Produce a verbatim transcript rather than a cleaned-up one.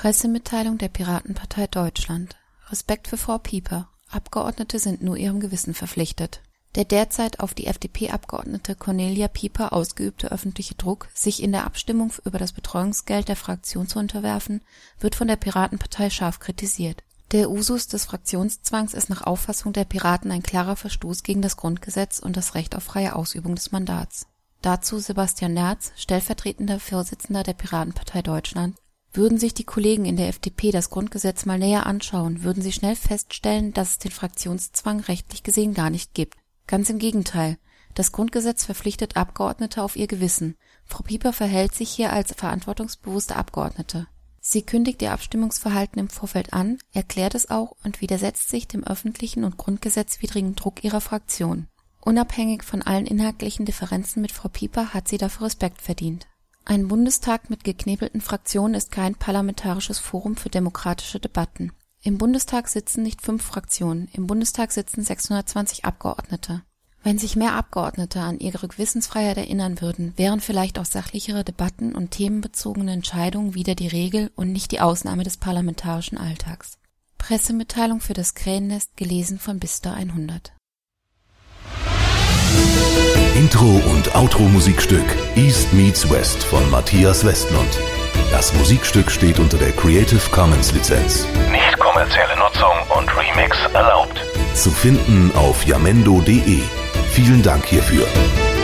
Pressemitteilung der Piratenpartei Deutschland. Respekt für Frau Pieper. Abgeordnete sind nur ihrem Gewissen verpflichtet. Der derzeit auf die F D P-Abgeordnete Cornelia Pieper ausgeübte öffentliche Druck, sich in der Abstimmung über das Betreuungsgeld der Fraktion zu unterwerfen, wird von der Piratenpartei scharf kritisiert. Der Usus des Fraktionszwangs ist nach Auffassung der Piraten ein klarer Verstoß gegen das Grundgesetz und das Recht auf freie Ausübung des Mandats. Dazu Sebastian Nerz, stellvertretender Vorsitzender der Piratenpartei Deutschland: Würden sich die Kollegen in der F D P das Grundgesetz mal näher anschauen, würden sie schnell feststellen, dass es den Fraktionszwang rechtlich gesehen gar nicht gibt. Ganz im Gegenteil. Das Grundgesetz verpflichtet Abgeordnete auf ihr Gewissen. Frau Pieper verhält sich hier als verantwortungsbewusste Abgeordnete. Sie kündigt ihr Abstimmungsverhalten im Vorfeld an, erklärt es auch und widersetzt sich dem öffentlichen und grundgesetzwidrigen Druck ihrer Fraktion. Unabhängig von allen inhaltlichen Differenzen mit Frau Pieper hat sie dafür Respekt verdient. Ein Bundestag mit geknebelten Fraktionen ist kein parlamentarisches Forum für demokratische Debatten. Im Bundestag sitzen nicht fünf Fraktionen, im Bundestag sitzen sechshundertzwanzig Abgeordnete. Wenn sich mehr Abgeordnete an ihre Gewissensfreiheit erinnern würden, wären vielleicht auch sachlichere Debatten und themenbezogene Entscheidungen wieder die Regel und nicht die Ausnahme des parlamentarischen Alltags. Pressemitteilung für das Krähennest, gelesen von Bister hundert. Intro und Outro-Musikstück East Meets West von Matthias Westlund. Das Musikstück steht unter der Creative Commons Lizenz. Nicht kommerzielle Nutzung und Remix erlaubt. Zu finden auf jamendo punkt de. Vielen Dank hierfür.